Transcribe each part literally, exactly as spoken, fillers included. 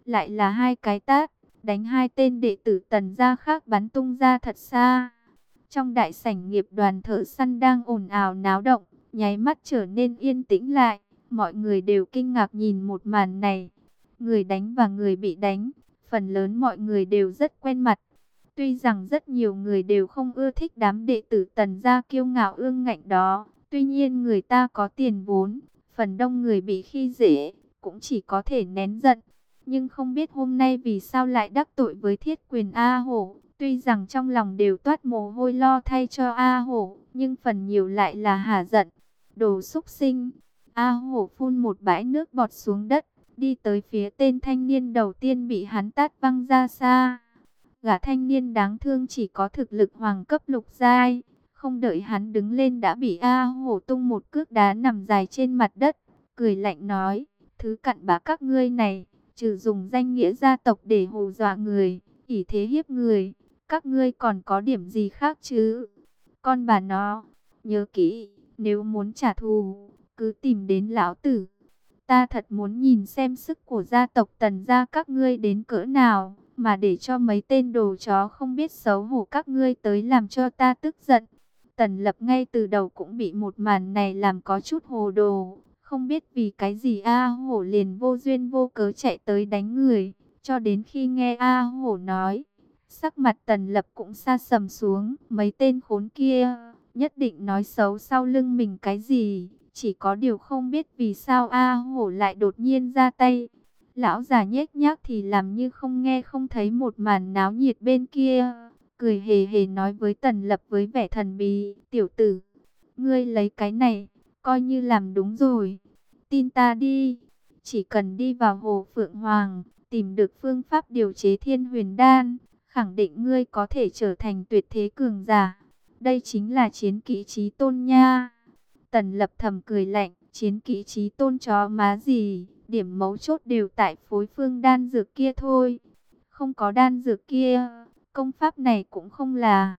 lại là hai cái tát, đánh hai tên đệ tử Tần gia khác bắn tung ra thật xa. Trong đại sảnh nghiệp đoàn thợ săn đang ồn ào náo động, nháy mắt trở nên yên tĩnh lại. Mọi người đều kinh ngạc nhìn một màn này. Người đánh và người bị đánh, phần lớn mọi người đều rất quen mặt. Tuy rằng rất nhiều người đều không ưa thích đám đệ tử Tần gia kiêu ngạo ương ngạnh đó, tuy nhiên người ta có tiền vốn, phần đông người bị khi dễ, cũng chỉ có thể nén giận. Nhưng không biết hôm nay vì sao lại đắc tội với Thiết Quyền A Hổ. Tuy rằng trong lòng đều toát mồ hôi lo thay cho A Hổ, nhưng phần nhiều lại là hả giận. Đồ xúc sinh! A Hổ phun một bãi nước bọt xuống đất, đi tới phía tên thanh niên đầu tiên bị hắn tát văng ra xa. Gã thanh niên đáng thương chỉ có thực lực hoàng cấp lục giai, không đợi hắn đứng lên đã bị A Hổ tung một cước đá nằm dài trên mặt đất, cười lạnh nói: thứ cặn bã các ngươi này, trừ dùng danh nghĩa gia tộc để hù dọa người, ỷ thế hiếp người, các ngươi còn có điểm gì khác chứ? Con bà nó, nhớ kỹ, nếu muốn trả thù, cứ tìm đến lão tử. Ta thật muốn nhìn xem sức của gia tộc Tần gia các ngươi đến cỡ nào, mà để cho mấy tên đồ chó không biết xấu hổ các ngươi tới làm cho ta tức giận. Tần Lập ngay từ đầu cũng bị một màn này làm có chút hồ đồ, không biết vì cái gì A Hổ liền vô duyên vô cớ chạy tới đánh người, cho đến khi nghe A Hổ nói, sắc mặt Tần Lập cũng sa sầm xuống. Mấy tên khốn kia nhất định nói xấu sau lưng mình cái gì, chỉ có điều không biết vì sao A Hổ lại đột nhiên ra tay. Lão già nhếch nhác thì làm như không nghe không thấy một màn náo nhiệt bên kia, cười hề hề nói với Tần Lập với vẻ thần bí: tiểu tử, ngươi lấy cái này coi như làm đúng rồi. Tin ta đi, chỉ cần đi vào Hồ Phượng Hoàng, tìm được phương pháp điều chế Thiên Huyền Đan, khẳng định ngươi có thể trở thành tuyệt thế cường giả. Đây chính là chiến kỹ chí tôn nha. Tần Lập thầm cười lạnh, chiến kỹ chí tôn chó má gì, điểm mấu chốt đều tại phối phương đan dược kia thôi. Không có đan dược kia, công pháp này cũng không là.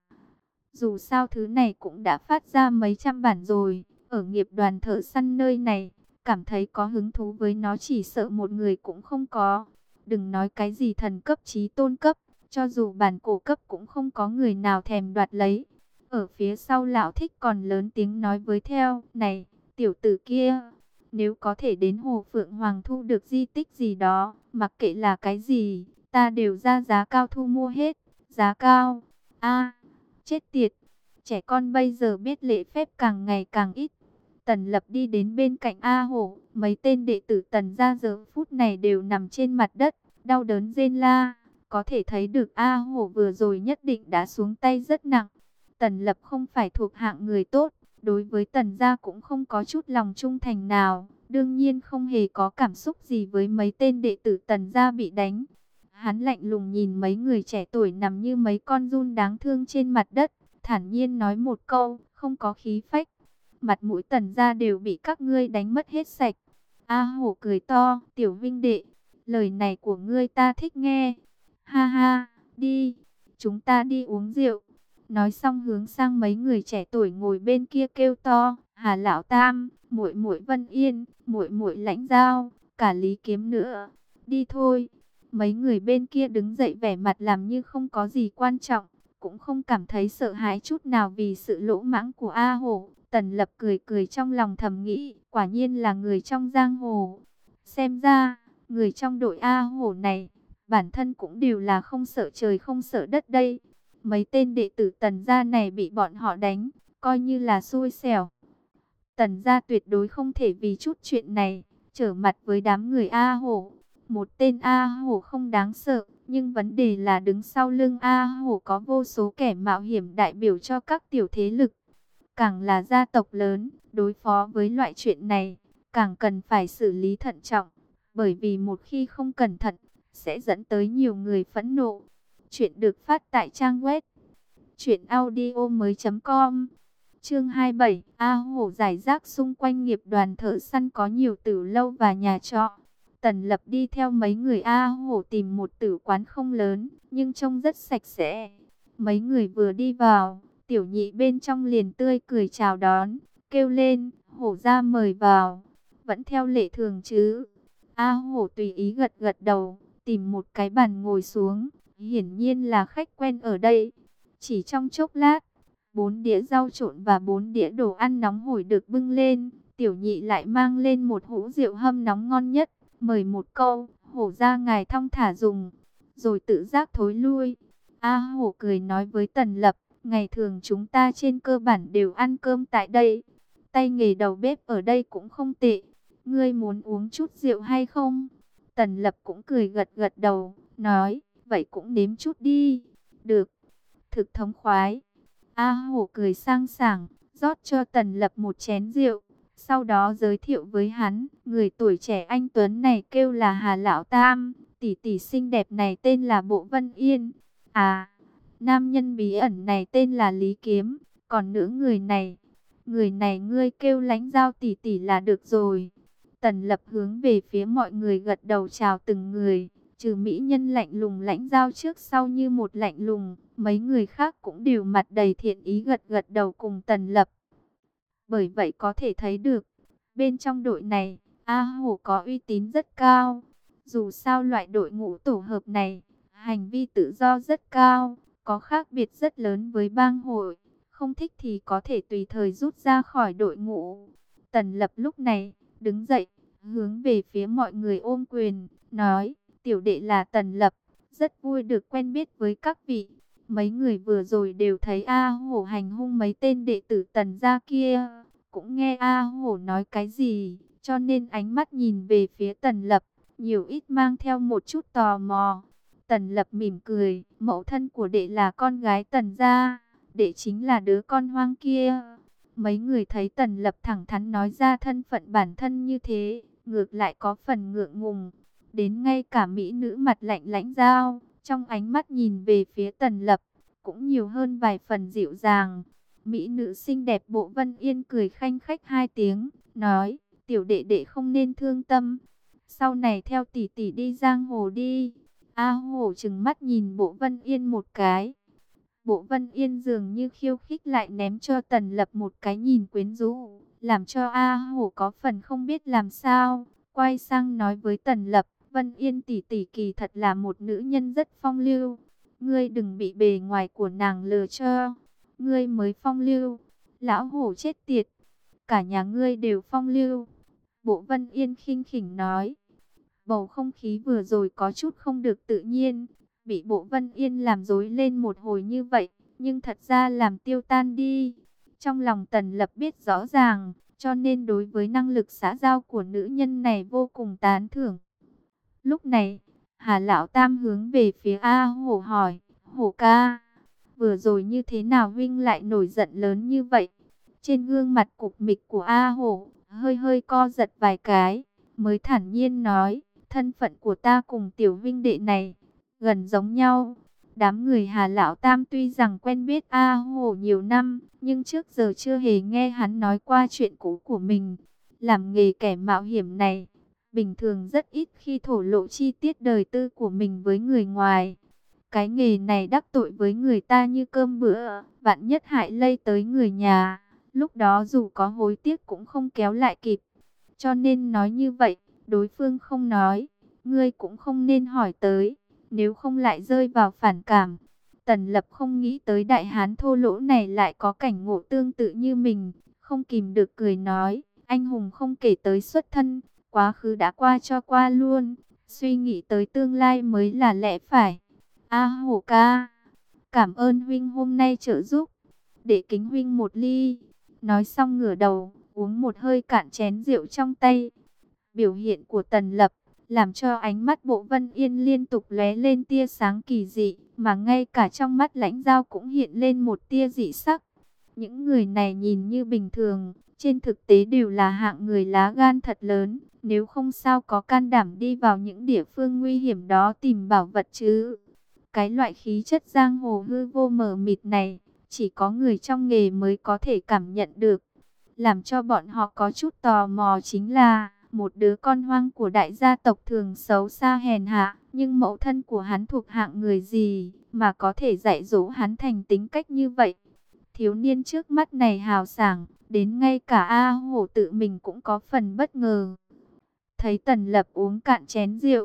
Dù sao thứ này cũng đã phát ra mấy trăm bản rồi, ở nghiệp đoàn thợ săn nơi này, cảm thấy có hứng thú với nó chỉ sợ một người cũng không có. Đừng nói cái gì thần cấp chí tôn cấp, cho dù bản cổ cấp cũng không có người nào thèm đoạt lấy. Ở phía sau lão thích còn lớn tiếng nói với theo: này, tiểu tử kia, nếu có thể đến Hồ Phượng Hoàng thu được di tích gì đó, mặc kệ là cái gì, ta đều ra giá cao thu mua hết. Giá cao? A, chết tiệt, trẻ con bây giờ biết lễ phép càng ngày càng ít. Tần Lập đi đến bên cạnh A Hổ, mấy tên đệ tử Tần gia giờ phút này đều nằm trên mặt đất, đau đớn rên la. Có thể thấy được A Hổ vừa rồi nhất định đã xuống tay rất nặng. Tần Lập không phải thuộc hạng người tốt, đối với Tần gia cũng không có chút lòng trung thành nào, đương nhiên không hề có cảm xúc gì với mấy tên đệ tử Tần gia bị đánh. Hắn lạnh lùng nhìn mấy người trẻ tuổi nằm như mấy con giun đáng thương trên mặt đất, thản nhiên nói một câu, không có khí phách: mặt mũi Tần gia đều bị các ngươi đánh mất hết sạch. A Hổ cười to: tiểu vinh đệ, lời này của ngươi ta thích nghe. Ha ha, đi, chúng ta đi uống rượu. Nói xong hướng sang mấy người trẻ tuổi ngồi bên kia kêu to: Hà lão tam, muội muội Vân Yên, muội muội Lãnh Giao, cả Lý Kiếm nữa. Đi thôi. Mấy người bên kia đứng dậy vẻ mặt làm như không có gì quan trọng, cũng không cảm thấy sợ hãi chút nào vì sự lỗ mãng của A Hổ. Tần Lập cười cười trong lòng thầm nghĩ, quả nhiên là người trong giang hồ. Xem ra, người trong đội A Hổ này, bản thân cũng đều là không sợ trời không sợ đất đây. Mấy tên đệ tử Tần gia này bị bọn họ đánh, coi như là xui xẻo. Tần gia tuyệt đối không thể vì chút chuyện này trở mặt với đám người A Hổ. Một tên A Hổ không đáng sợ, nhưng vấn đề là đứng sau lưng A Hổ có vô số kẻ mạo hiểm đại biểu cho các tiểu thế lực. Càng là gia tộc lớn, đối phó với loại chuyện này, càng cần phải xử lý thận trọng. Bởi vì một khi không cẩn thận, sẽ dẫn tới nhiều người phẫn nộ. Chuyện được phát tại trang web truyện audio mới chấm com. Chương hai mươi bảy, A Hổ giải rác xung quanh nghiệp đoàn thợ săn có nhiều tử lâu và nhà trọ. Tần Lập đi theo mấy người A Hổ tìm một tử quán không lớn, nhưng trông rất sạch sẽ. Mấy người vừa đi vào, tiểu nhị bên trong liền tươi cười chào đón, kêu lên: Hổ ra mời vào. Vẫn theo lệ thường chứ? A Hổ tùy ý gật gật đầu. tìm một cái bàn ngồi xuống, hiển nhiên là khách quen ở đây. Chỉ trong chốc lát, bốn đĩa rau trộn và bốn đĩa đồ ăn nóng hổi được bưng lên. Tiểu nhị lại mang lên một hũ rượu hâm nóng ngon nhất, mời một câu, hổ ra ngài thong thả dùng, rồi tự giác thối lui. A Hổ cười nói với Tần Lập, ngày thường chúng ta trên cơ bản đều ăn cơm tại đây. Tay nghề đầu bếp ở đây cũng không tệ. Ngươi muốn uống chút rượu hay không? Tần Lập cũng cười gật gật đầu, nói, vậy cũng nếm chút đi. Được, thực thống khoái. A Hổ cười sang sảng, rót cho Tần Lập một chén rượu. Sau đó giới thiệu với hắn, người tuổi trẻ anh Tuấn này kêu là Hà Lão Tam, tỷ tỷ xinh đẹp này tên là Bộ Vân Yên. À, nam nhân bí ẩn này tên là Lý Kiếm, còn nữ người này, người này ngươi kêu Lãnh Giao tỷ tỷ là được rồi. Tần Lập hướng về phía mọi người gật đầu chào từng người, trừ mỹ nhân lạnh lùng Lãnh Giao trước sau như một lạnh lùng, mấy người khác cũng đều mặt đầy thiện ý gật gật đầu cùng Tần Lập. Bởi vậy có thể thấy được, bên trong đội này, A Hổ có uy tín rất cao. Dù sao loại đội ngũ tổ hợp này, hành vi tự do rất cao, có khác biệt rất lớn với bang hội. Không thích thì có thể tùy thời rút ra khỏi đội ngũ. Tần Lập lúc này, đứng dậy, hướng về phía mọi người ôm quyền, nói, tiểu đệ là Tần Lập, rất vui được quen biết với các vị. Mấy người vừa rồi đều thấy A Hổ hành hung mấy tên đệ tử Tần gia kia, cũng nghe A Hổ nói cái gì, cho nên ánh mắt nhìn về phía Tần Lập, nhiều ít mang theo một chút tò mò. Tần Lập mỉm cười, mẫu thân của đệ là con gái Tần gia, đệ chính là đứa con hoang kia. Mấy người thấy Tần Lập thẳng thắn nói ra thân phận bản thân như thế, ngược lại có phần ngượng ngùng. Đến ngay cả mỹ nữ mặt lạnh Lãnh Giao, trong ánh mắt nhìn về phía Tần Lập, cũng nhiều hơn vài phần dịu dàng. Mỹ nữ xinh đẹp Bộ Vân Yên cười khanh khách hai tiếng, nói, tiểu đệ đệ không nên thương tâm. Sau này theo tỷ tỷ đi giang hồ đi. A Hổ trừng mắt nhìn Bộ Vân Yên một cái. Bộ Vân Yên dường như khiêu khích lại ném cho Tần Lập một cái nhìn quyến rũ, làm cho A Hổ có phần không biết làm sao. Quay sang nói với Tần Lập, Vân Yên tỷ tỷ kỳ thật là một nữ nhân rất phong lưu. Ngươi đừng bị bề ngoài của nàng lừa cho. Ngươi mới phong lưu. Lão Hổ chết tiệt. Cả nhà ngươi đều phong lưu. Bộ Vân Yên khinh khỉnh nói. Bầu không khí vừa rồi có chút không được tự nhiên. Bị Bộ Vân Yên làm rối lên một hồi như vậy. Nhưng thật ra làm tiêu tan đi. Trong lòng Tần Lập biết rõ ràng. Cho nên đối với năng lực xã giao của nữ nhân này vô cùng tán thưởng. Lúc này, Hà Lão Tam hướng về phía A Hổ hỏi, Hổ ca, vừa rồi như thế nào huynh lại nổi giận lớn như vậy? Trên gương mặt cục mịch của A Hổ, hơi hơi co giật vài cái, mới thản nhiên nói, thân phận của ta cùng tiểu huynh đệ này, gần giống nhau. Đám người Hà Lão Tam tuy rằng quen biết A Hổ nhiều năm, nhưng trước giờ chưa hề nghe hắn nói qua chuyện cũ của mình. Làm nghề kẻ mạo hiểm này, bình thường rất ít khi thổ lộ chi tiết đời tư của mình với người ngoài. Cái nghề này đắc tội với người ta như cơm bữa, vạn nhất hại lây tới người nhà. Lúc đó dù có hối tiếc cũng không kéo lại kịp. Cho nên nói như vậy, đối phương không nói, ngươi cũng không nên hỏi tới, nếu không lại rơi vào phản cảm. Tần Lập không nghĩ tới đại hán thô lỗ này lại có cảnh ngộ tương tự như mình, không kìm được cười nói, anh hùng không kể tới xuất thân, quá khứ đã qua cho qua luôn, suy nghĩ tới tương lai mới là lẽ phải. A Hổ ca, cảm ơn huynh hôm nay trợ giúp, để kính huynh một ly. Nói xong ngửa đầu, uống một hơi cạn chén rượu trong tay. Biểu hiện của Tần Lập, làm cho ánh mắt Bộ Vân Yên liên tục lóe lên tia sáng kỳ dị, mà ngay cả trong mắt Lãnh Giao cũng hiện lên một tia dị sắc. Những người này nhìn như bình thường, trên thực tế đều là hạng người lá gan thật lớn, nếu không sao có can đảm đi vào những địa phương nguy hiểm đó tìm bảo vật chứ. Cái loại khí chất giang hồ hư vô mờ mịt này, chỉ có người trong nghề mới có thể cảm nhận được. Làm cho bọn họ có chút tò mò chính là, một đứa con hoang của đại gia tộc thường xấu xa hèn hạ, nhưng mẫu thân của hắn thuộc hạng người gì, mà có thể dạy dỗ hắn thành tính cách như vậy. Thiếu niên trước mắt này hào sảng, đến ngay cả A Hổ tự mình cũng có phần bất ngờ. Thấy Tần Lập uống cạn chén rượu,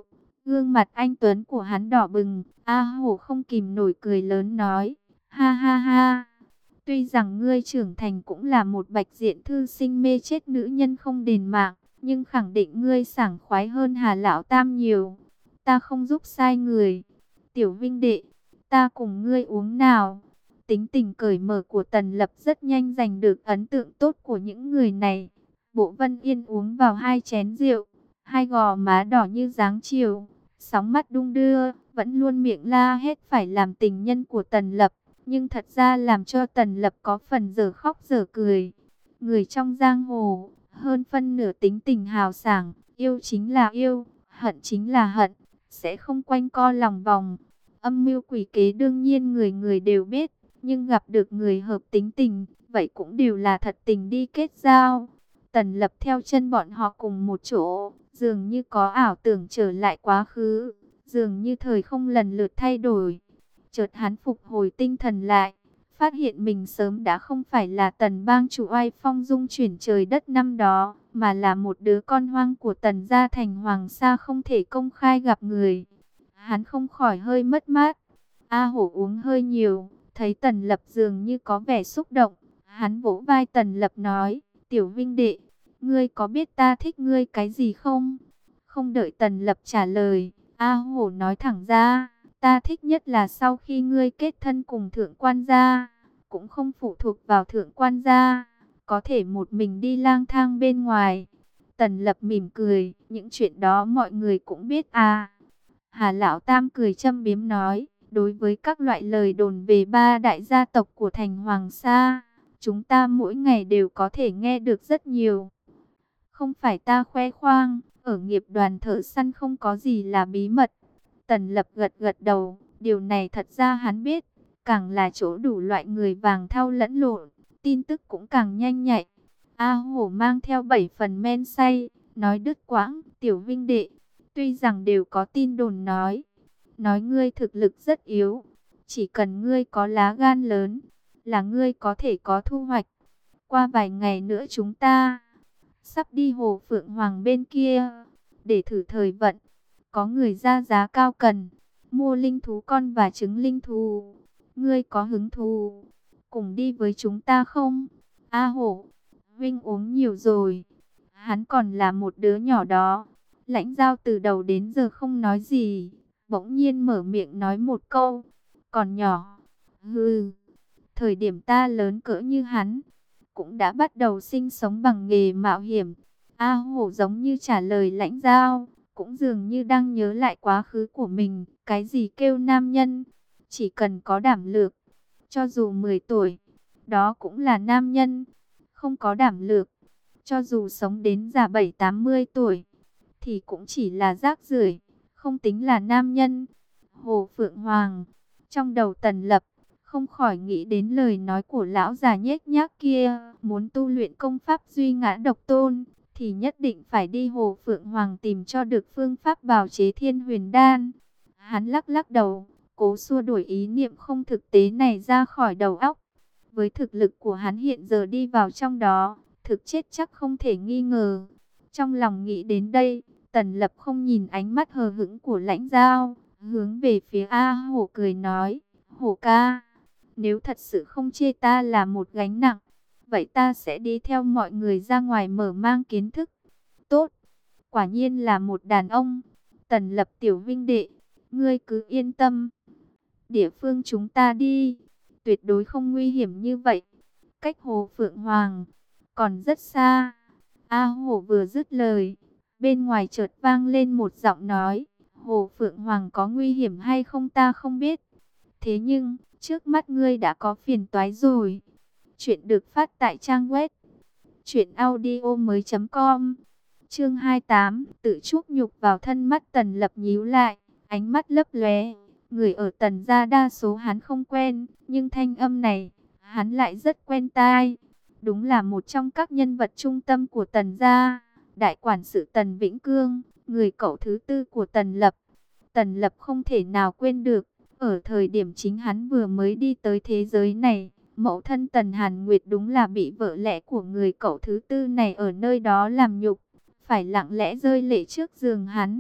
Gương mặt anh tuấn của hắn đỏ bừng, A Hổ không kìm nổi cười lớn nói, ha ha ha, tuy rằng ngươi trưởng thành cũng là một bạch diện thư sinh mê chết nữ nhân không đền mạng, nhưng khẳng định ngươi sảng khoái hơn Hà Lão Tam nhiều. Ta không giúp sai người. Tiểu Vinh đệ, ta cùng ngươi uống nào. Tính tình cởi mở của Tần Lập rất nhanh giành được ấn tượng tốt của những người này. Bộ Vân Yên uống vào hai chén rượu, hai gò má đỏ như dáng chiều, sóng mắt đung đưa, vẫn luôn miệng la hét phải làm tình nhân của Tần Lập. Nhưng thật ra làm cho Tần Lập có phần dở khóc dở cười. Người trong giang hồ, hơn phân nửa tính tình hào sảng, yêu chính là yêu, hận chính là hận, sẽ không quanh co lòng vòng. Âm mưu quỷ kế đương nhiên người người đều biết, nhưng gặp được người hợp tính tình, vậy cũng đều là thật tình đi kết giao. Tần Lập theo chân bọn họ cùng một chỗ, dường như có ảo tưởng trở lại quá khứ, dường như thời không lần lượt thay đổi. Chợt hắn phục hồi tinh thần lại, phát hiện mình sớm đã không phải là Tần bang chủ oai phong dung chuyển trời đất năm đó, mà là một đứa con hoang của Tần gia thành hoàng sa không thể công khai gặp người. Hắn không khỏi hơi mất mát. A Hổ uống hơi nhiều, thấy Tần Lập dường như có vẻ xúc động, hắn vỗ vai Tần Lập nói, Tiểu Vinh đệ, ngươi có biết ta thích ngươi cái gì không? Không đợi Tần Lập trả lời, A Hổ nói thẳng ra, ta thích nhất là sau khi ngươi kết thân cùng thượng quan gia, cũng không phụ thuộc vào thượng quan gia, có thể một mình đi lang thang bên ngoài. Tần Lập mỉm cười, những chuyện đó mọi người cũng biết à. Hà Lão Tam cười châm biếm nói, đối với các loại lời đồn về ba đại gia tộc của thành Hoàng Sa, chúng ta mỗi ngày đều có thể nghe được rất nhiều. Không phải ta khoe khoang, ở nghiệp đoàn thợ săn không có gì là bí mật. Tần Lập gật gật đầu, điều này thật ra hắn biết, càng là chỗ đủ loại người vàng thau lẫn lộn, tin tức cũng càng nhanh nhạy. A Hổ mang theo bảy phần men say, nói đứt quãng, Tiểu Vinh đệ, tuy rằng đều có tin đồn nói, nói ngươi thực lực rất yếu, chỉ cần ngươi có lá gan lớn, là ngươi có thể có thu hoạch. Qua vài ngày nữa chúng ta sắp đi Hồ Phượng Hoàng bên kia, để thử thời vận. Có người ra giá cao cần, mua linh thú con và trứng linh thú. Ngươi có hứng thú, cùng đi với chúng ta không? A Hổ, Vinh uống nhiều rồi, hắn còn là một đứa nhỏ đó. Lãnh Giao từ đầu đến giờ không nói gì, bỗng nhiên mở miệng nói một câu, còn nhỏ. Hừ, thời điểm ta lớn cỡ như hắn, cũng đã bắt đầu sinh sống bằng nghề mạo hiểm. A Hổ giống như trả lời Lãnh Giao, cũng dường như đang nhớ lại quá khứ của mình. Cái gì kêu nam nhân, chỉ cần có đảm lược, cho dù mười tuổi, đó cũng là nam nhân. Không có đảm lược, cho dù sống đến già bảy tám mươi tuổi, thì cũng chỉ là rác rưởi, không tính là nam nhân. Hồ Phượng Hoàng, trong đầu Tần Lập không khỏi nghĩ đến lời nói của lão già nhếch nhác kia, muốn tu luyện công pháp duy ngã độc tôn, thì nhất định phải đi Hồ Phượng Hoàng tìm cho được phương pháp bào chế Thiên Huyền Đan. Hắn lắc lắc đầu, cố xua đuổi ý niệm không thực tế này ra khỏi đầu óc. Với thực lực của hắn hiện giờ đi vào trong đó, thực chết chắc không thể nghi ngờ. Trong lòng nghĩ đến đây, Tần Lập không nhìn ánh mắt hờ hững của Lãnh Giao, hướng về phía A Hổ cười nói, Hổ ca, nếu thật sự không chê ta là một gánh nặng, vậy ta sẽ đi theo mọi người ra ngoài mở mang kiến thức. Tốt, quả nhiên là một đàn ông. Tần Lập Tiểu Vinh đệ, ngươi cứ yên tâm. Địa phương chúng ta đi, tuyệt đối không nguy hiểm như vậy. Cách Hồ Phượng Hoàng còn rất xa. A Hổ vừa dứt lời, bên ngoài chợt vang lên một giọng nói, Hồ Phượng Hoàng có nguy hiểm hay không ta không biết. Thế nhưng, trước mắt ngươi đã có phiền toái rồi. Chuyện được phát tại trang web truyện audio mới chấm com. Chương hai mươi tám, tự chuốc nhục vào thân. Mắt Tần Lập nhíu lại, ánh mắt lấp lóe. Người ở Tần gia đa số hắn không quen, nhưng thanh âm này, hắn lại rất quen tai. Đúng là một trong các nhân vật trung tâm của Tần gia, đại quản sự Tần Vĩnh Cương, người cậu thứ tư của Tần Lập. Tần Lập không thể nào quên được, ở thời điểm chính hắn vừa mới đi tới thế giới này, mẫu thân Tần Hàn Nguyệt đúng là bị vợ lẽ của người cậu thứ tư này ở nơi đó làm nhục, phải lặng lẽ rơi lệ trước giường hắn.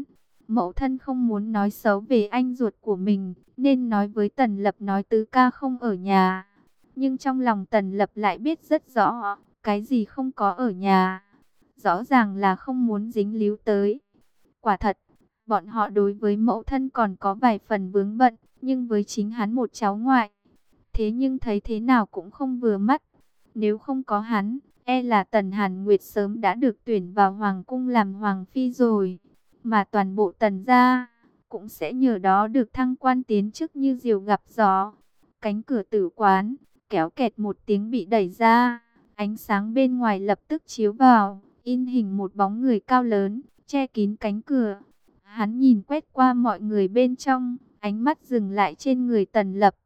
Mẫu thân không muốn nói xấu về anh ruột của mình, nên nói với Tần Lập nói tứ ca không ở nhà. Nhưng trong lòng Tần Lập lại biết rất rõ, cái gì không có ở nhà. Rõ ràng là không muốn dính líu tới. Quả thật, bọn họ đối với mẫu thân còn có vài phần vướng bận, nhưng với chính hắn một cháu ngoại, thế nhưng thấy thế nào cũng không vừa mắt. Nếu không có hắn, e là Tần Hàn Nguyệt sớm đã được tuyển vào hoàng cung làm hoàng phi rồi. Mà toàn bộ Tần gia cũng sẽ nhờ đó được thăng quan tiến chức như diều gặp gió. Cánh cửa tử quán kéo kẹt một tiếng bị đẩy ra, ánh sáng bên ngoài lập tức chiếu vào, in hình một bóng người cao lớn, che kín cánh cửa. Hắn nhìn quét qua mọi người bên trong, ánh mắt dừng lại trên người Tần Lập.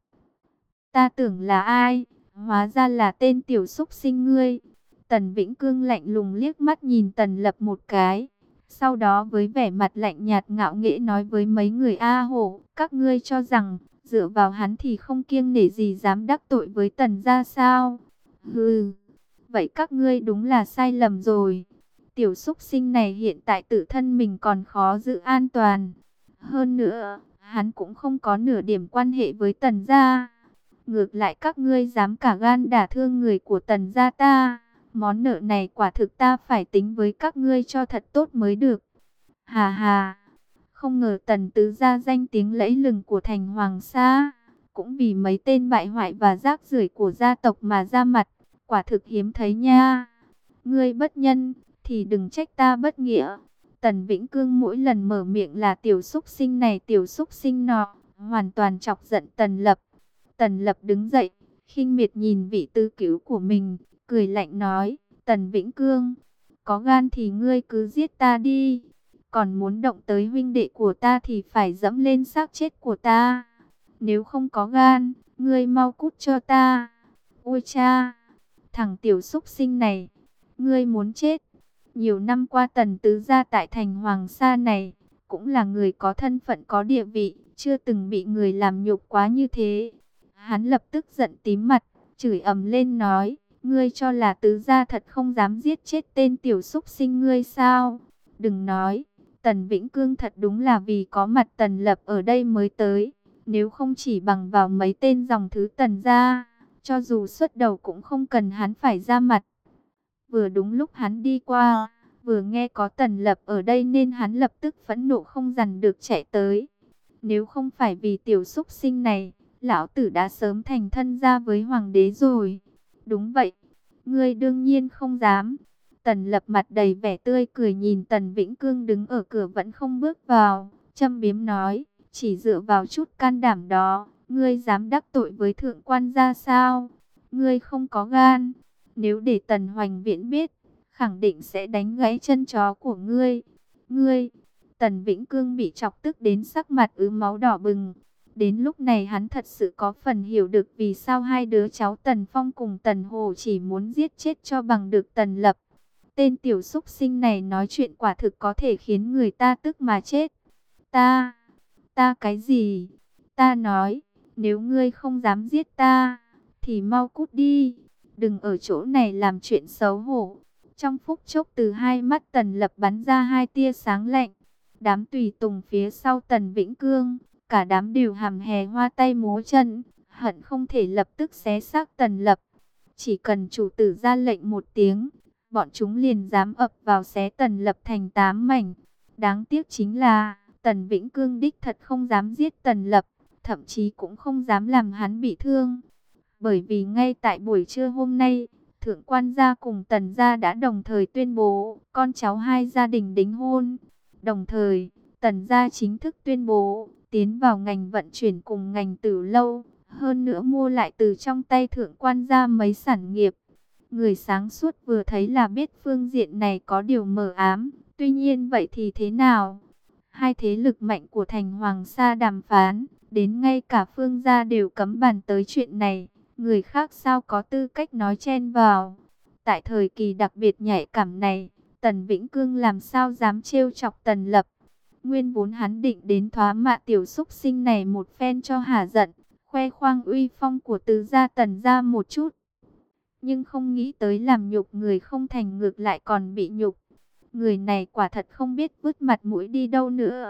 Ta tưởng là ai, hóa ra là tên tiểu súc sinh ngươi. Tần Vĩnh Cương lạnh lùng liếc mắt nhìn Tần Lập một cái. Sau đó với vẻ mặt lạnh nhạt ngạo nghễ nói với mấy người A Hổ, các ngươi cho rằng, dựa vào hắn thì không kiêng nể gì dám đắc tội với Tần gia sao? Hừ, vậy các ngươi đúng là sai lầm rồi. Tiểu súc sinh này hiện tại tự thân mình còn khó giữ an toàn. Hơn nữa, hắn cũng không có nửa điểm quan hệ với Tần gia. Ngược lại các ngươi dám cả gan đả thương người của Tần gia ta. Món nợ này quả thực ta phải tính với các ngươi cho thật tốt mới được. Hà hà, không ngờ Tần tứ gia danh tiếng lẫy lừng của thành Hoàng Sa, cũng vì mấy tên bại hoại và rác rưởi của gia tộc mà ra mặt, quả thực hiếm thấy nha. Ngươi bất nhân, thì đừng trách ta bất nghĩa. Tần Vĩnh Cương mỗi lần mở miệng là tiểu súc sinh này tiểu súc sinh nọ, hoàn toàn chọc giận Tần Lập. Tần Lập đứng dậy, khinh miệt nhìn vị tư cứu của mình, cười lạnh nói, Tần Vĩnh Cương, có gan thì ngươi cứ giết ta đi, còn muốn động tới huynh đệ của ta thì phải dẫm lên xác chết của ta. Nếu không có gan, ngươi mau cút cho ta. Ôi cha, thằng tiểu súc sinh này, ngươi muốn chết. Nhiều năm qua Tần tứ gia tại thành Hoàng Sa này, cũng là người có thân phận có địa vị, chưa từng bị người làm nhục quá như thế. Hắn lập tức giận tím mặt, chửi ầm lên nói, ngươi cho là tứ gia thật không dám giết chết tên tiểu súc sinh ngươi sao? Đừng nói, Tần Vĩnh Cương thật đúng là vì có mặt Tần Lập ở đây mới tới. Nếu không chỉ bằng vào mấy tên dòng thứ Tần gia, cho dù xuất đầu cũng không cần hắn phải ra mặt. Vừa đúng lúc hắn đi qua, vừa nghe có Tần Lập ở đây nên hắn lập tức phẫn nộ không dằn được chạy tới. Nếu không phải vì tiểu súc sinh này, lão tử đã sớm thành thân ra với hoàng đế rồi. Đúng vậy, ngươi đương nhiên không dám. Tần Lập mặt đầy vẻ tươi cười nhìn Tần Vĩnh Cương đứng ở cửa vẫn không bước vào, châm biếm nói, chỉ dựa vào chút can đảm đó, ngươi dám đắc tội với thượng quan gia sao? Ngươi không có gan. Nếu để Tần Hoành Viễn biết, khẳng định sẽ đánh gãy chân chó của ngươi. Ngươi, Tần Vĩnh Cương bị chọc tức đến sắc mặt ứ máu đỏ bừng. Đến lúc này hắn thật sự có phần hiểu được vì sao hai đứa cháu Tần Phong cùng Tần Hồ chỉ muốn giết chết cho bằng được Tần Lập. Tên tiểu súc sinh này nói chuyện quả thực có thể khiến người ta tức mà chết. Ta, ta cái gì? Ta nói, nếu ngươi không dám giết ta, thì mau cút đi. Đừng ở chỗ này làm chuyện xấu hổ. Trong phút chốc từ hai mắt Tần Lập bắn ra hai tia sáng lạnh. Đám tùy tùng phía sau Tần Vĩnh Cương, cả đám đều hàm hè hoa tay múa chân, hận không thể lập tức xé xác Tần Lập. Chỉ cần chủ tử ra lệnh một tiếng, bọn chúng liền dám ập vào xé Tần Lập thành tám mảnh. Đáng tiếc chính là, Tần Vĩnh Cương đích thật không dám giết Tần Lập, thậm chí cũng không dám làm hắn bị thương. Bởi vì ngay tại buổi trưa hôm nay, Thượng quan gia cùng Tần gia đã đồng thời tuyên bố con cháu hai gia đình đính hôn. Đồng thời, Tần gia chính thức tuyên bố tiến vào ngành vận chuyển cùng ngành Tử Lâu, hơn nữa mua lại từ trong tay Thượng quan gia mấy sản nghiệp. Người sáng suốt vừa thấy là biết phương diện này có điều mờ ám, tuy nhiên vậy thì thế nào? Hai thế lực mạnh của thành Hoàng Sa đàm phán, đến ngay cả Phương gia đều cấm bàn tới chuyện này. Người khác sao có tư cách nói chen vào. Tại thời kỳ đặc biệt nhạy cảm này, Tần Vĩnh Cương làm sao dám trêu chọc Tần Lập. Nguyên vốn hắn định đến thoá mạ tiểu súc sinh này một phen cho hả giận, khoe khoang uy phong của tứ gia Tần gia một chút. Nhưng không nghĩ tới làm nhục người không thành ngược lại còn bị nhục. Người này quả thật không biết vứt mặt mũi đi đâu nữa.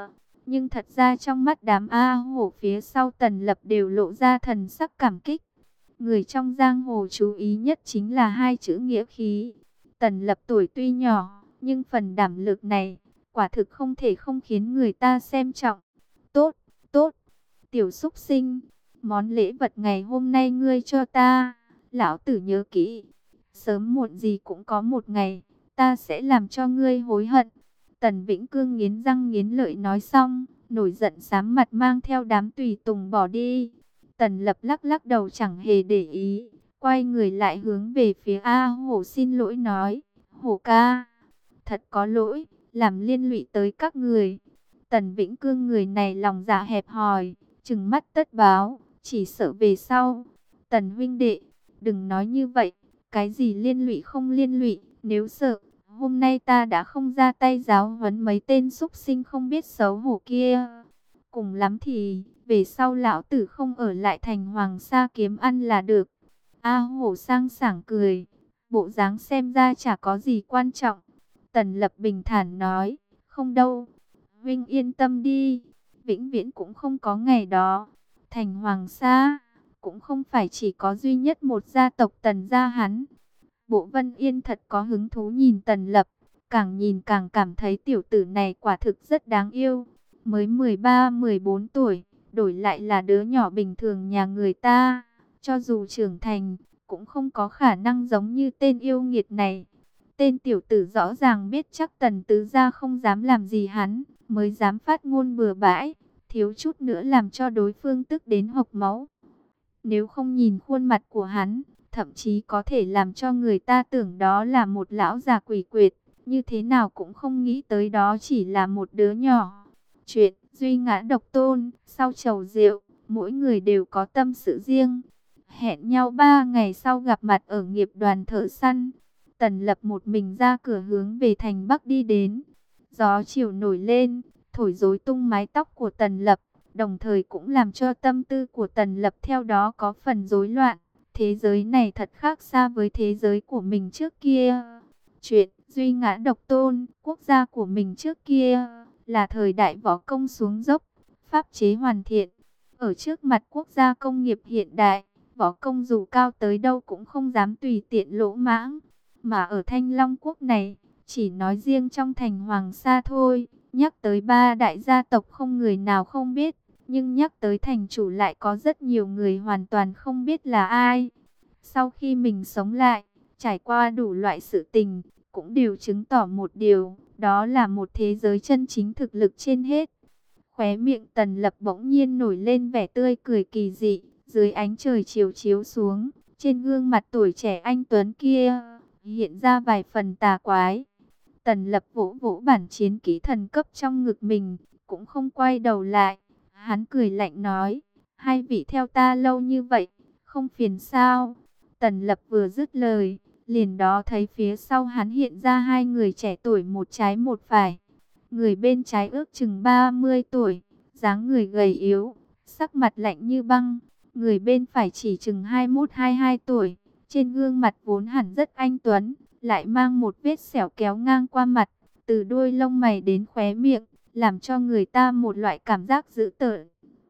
Nhưng thật ra trong mắt đám A Hổ phía sau Tần Lập đều lộ ra thần sắc cảm kích. Người trong giang hồ chú ý nhất chính là hai chữ nghĩa khí. Tần Lập tuổi tuy nhỏ, nhưng phần đảm lực này, quả thực không thể không khiến người ta xem trọng. Tốt, tốt, tiểu súc sinh, món lễ vật ngày hôm nay ngươi cho ta, lão tử nhớ kỹ. Sớm muộn gì cũng có một ngày, ta sẽ làm cho ngươi hối hận. Tần Vĩnh Cương nghiến răng nghiến lợi nói xong, nổi giận sám mặt mang theo đám tùy tùng bỏ đi. Tần Lập lắc lắc đầu chẳng hề để ý, quay người lại hướng về phía A Hổ xin lỗi nói, Hổ ca, thật có lỗi, làm liên lụy tới các người. Tần Vĩnh Cương người này lòng dạ hẹp hòi, trừng mắt tất báo, chỉ sợ về sau. Tần huynh đệ, đừng nói như vậy, cái gì liên lụy không liên lụy, nếu sợ, hôm nay ta đã không ra tay giáo huấn mấy tên súc sinh không biết xấu hổ kia. Cùng lắm thì, về sau lão tử không ở lại thành Hoàng Sa kiếm ăn là được. A Hổ sang sảng cười, bộ dáng xem ra chả có gì quan trọng. Tần Lập bình thản nói, không đâu, huynh yên tâm đi, vĩnh viễn cũng không có ngày đó. Thành Hoàng Sa cũng không phải chỉ có duy nhất một gia tộc Tần gia hắn. Bộ Vân Yên thật có hứng thú nhìn Tần Lập, càng nhìn càng cảm thấy tiểu tử này quả thực rất đáng yêu. Mới mười ba mười bốn tuổi, đổi lại là đứa nhỏ bình thường nhà người ta, cho dù trưởng thành, cũng không có khả năng giống như tên yêu nghiệt này. Tên tiểu tử rõ ràng biết chắc Tần tứ gia không dám làm gì hắn, mới dám phát ngôn bừa bãi, thiếu chút nữa làm cho đối phương tức đến hộc máu. Nếu không nhìn khuôn mặt của hắn, thậm chí có thể làm cho người ta tưởng đó là một lão già quỷ quyệt, như thế nào cũng không nghĩ tới đó chỉ là một đứa nhỏ. Chuyện duy ngã độc tôn, sau chầu rượu, mỗi người đều có tâm sự riêng. Hẹn nhau ba ngày sau gặp mặt ở nghiệp đoàn thợ săn. Tần Lập một mình ra cửa hướng về thành Bắc đi đến. Gió chiều nổi lên, thổi rối tung mái tóc của Tần Lập, đồng thời cũng làm cho tâm tư của Tần Lập theo đó có phần rối loạn. Thế giới này thật khác xa với thế giới của mình trước kia. Chuyện duy ngã độc tôn, quốc gia của mình trước kia là thời đại võ công xuống dốc, pháp chế hoàn thiện. Ở trước mặt quốc gia công nghiệp hiện đại, võ công dù cao tới đâu cũng không dám tùy tiện lỗ mãng. Mà ở Thanh Long quốc này, chỉ nói riêng trong thành Hoàng Sa thôi, nhắc tới ba đại gia tộc không người nào không biết. Nhưng nhắc tới thành chủ lại có rất nhiều người hoàn toàn không biết là ai. Sau khi mình sống lại, trải qua đủ loại sự tình, cũng đều chứng tỏ một điều, đó là một thế giới chân chính thực lực trên hết. Khóe miệng Tần Lập bỗng nhiên nổi lên vẻ tươi cười kỳ dị, dưới ánh trời chiều chiếu xuống, trên gương mặt tuổi trẻ anh tuấn kia, hiện ra vài phần tà quái. Tần Lập vỗ vỗ bản chiến kỹ thần cấp trong ngực mình, cũng không quay đầu lại. Hắn cười lạnh nói, hai vị theo ta lâu như vậy, không phiền sao? Tần Lập vừa dứt lời, liền đó thấy phía sau hắn hiện ra hai người trẻ tuổi một trái một phải. Người bên trái ước chừng ba mươi tuổi, dáng người gầy yếu, sắc mặt lạnh như băng. Người bên phải chỉ chừng hai mươi mốt hai mươi hai tuổi, trên gương mặt vốn hẳn rất anh tuấn, lại mang một vết sẹo kéo ngang qua mặt, từ đuôi lông mày đến khóe miệng, làm cho người ta một loại cảm giác dữ tợn.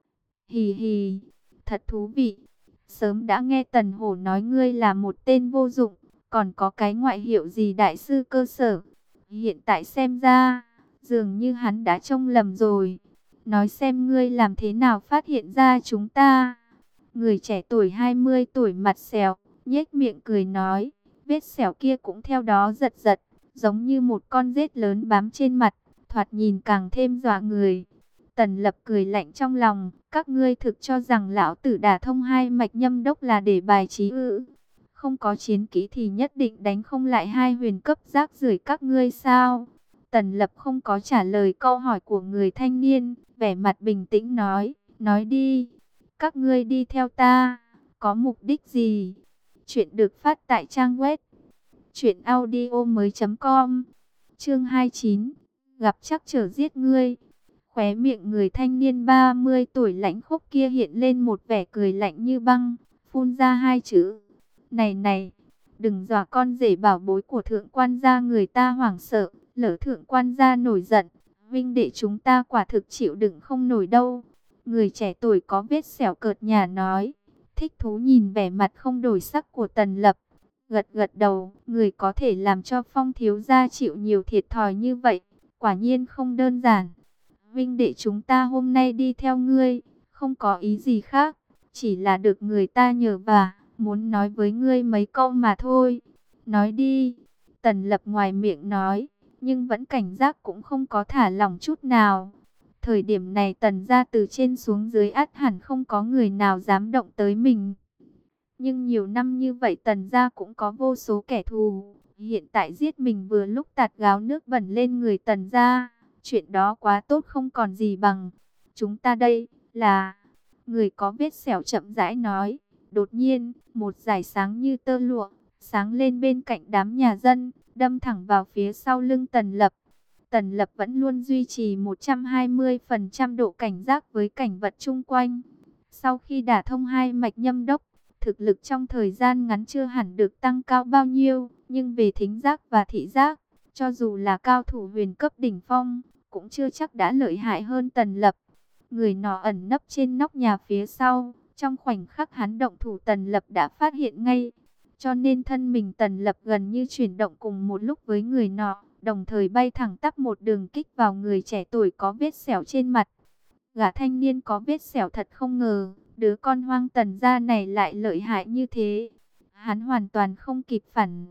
Hì hì, thật thú vị. Sớm đã nghe Tần Hổ nói ngươi là một tên vô dụng, còn có cái ngoại hiệu gì đại sư cơ sở. Hiện tại xem ra, dường như hắn đã trông lầm rồi. Nói xem ngươi làm thế nào phát hiện ra chúng ta. Người trẻ tuổi hai mươi tuổi mặt sẹo, nhếch miệng cười nói, vết sẹo kia cũng theo đó giật giật, giống như một con rết lớn bám trên mặt, thoạt nhìn càng thêm dọa người. Tần Lập cười lạnh trong lòng, các ngươi thực cho rằng lão tử đả thông hai mạch nhâm đốc là để bài trí ư? Không có chiến kỹ thì nhất định đánh không lại hai huyền cấp rác rưởi các ngươi sao? Tần Lập không có trả lời câu hỏi của người thanh niên, vẻ mặt bình tĩnh nói, nói đi, các ngươi đi theo ta, có mục đích gì? Chuyện được phát tại trang web truyện audio mới chấm com. Chương hai mươi chín, gặp chắc trở giết ngươi. Khóe miệng người thanh niên ba mươi tuổi lãnh khốc kia hiện lên một vẻ cười lạnh như băng, phun ra hai chữ. Này này, đừng dọa con rể bảo bối của thượng quan gia người ta hoảng sợ, lỡ thượng quan gia nổi giận, Huynh đệ chúng ta quả thực chịu đựng không nổi đâu. Người trẻ tuổi có vết sẹo cợt nhả nói. Thích thú nhìn vẻ mặt không đổi sắc của Tần Lập. Gật gật đầu, người có thể làm cho Phong thiếu gia chịu nhiều thiệt thòi như vậy, quả nhiên không đơn giản. Huynh đệ chúng ta hôm nay đi theo ngươi, không có ý gì khác, chỉ là được người ta nhờ vả, muốn nói với ngươi mấy câu mà thôi. Nói đi, Tần Lập ngoài miệng nói, nhưng vẫn cảnh giác cũng không có thả lỏng chút nào. Thời điểm này Tần gia từ trên xuống dưới ắt hẳn không có người nào dám động tới mình. Nhưng nhiều năm như vậy Tần gia cũng có vô số kẻ thù. Hiện tại giết mình vừa lúc tạt gáo nước bẩn lên người Tần gia. Chuyện đó quá tốt không còn gì bằng. Chúng ta đây là... Người có vết sẹo chậm rãi nói. Đột nhiên, một dải sáng như tơ lụa, sáng lên bên cạnh đám nhà dân, đâm thẳng vào phía sau lưng Tần Lập. Tần Lập vẫn luôn duy trì một trăm hai mươi phần trăm độ cảnh giác với cảnh vật chung quanh. Sau khi đả thông hai mạch nhâm đốc, thực lực trong thời gian ngắn chưa hẳn được tăng cao bao nhiêu, nhưng về thính giác và thị giác, cho dù là cao thủ huyền cấp đỉnh phong, cũng chưa chắc đã lợi hại hơn Tần Lập. Người nọ ẩn nấp trên nóc nhà phía sau, trong khoảnh khắc hắn động thủ Tần Lập đã phát hiện ngay. Cho nên thân mình Tần Lập gần như chuyển động cùng một lúc với người nọ, đồng thời bay thẳng tắp một đường kích vào người trẻ tuổi có vết sẹo trên mặt. Gã thanh niên có vết sẹo thật không ngờ, đứa con hoang Tần gia này lại lợi hại như thế. Hắn hoàn toàn không kịp phản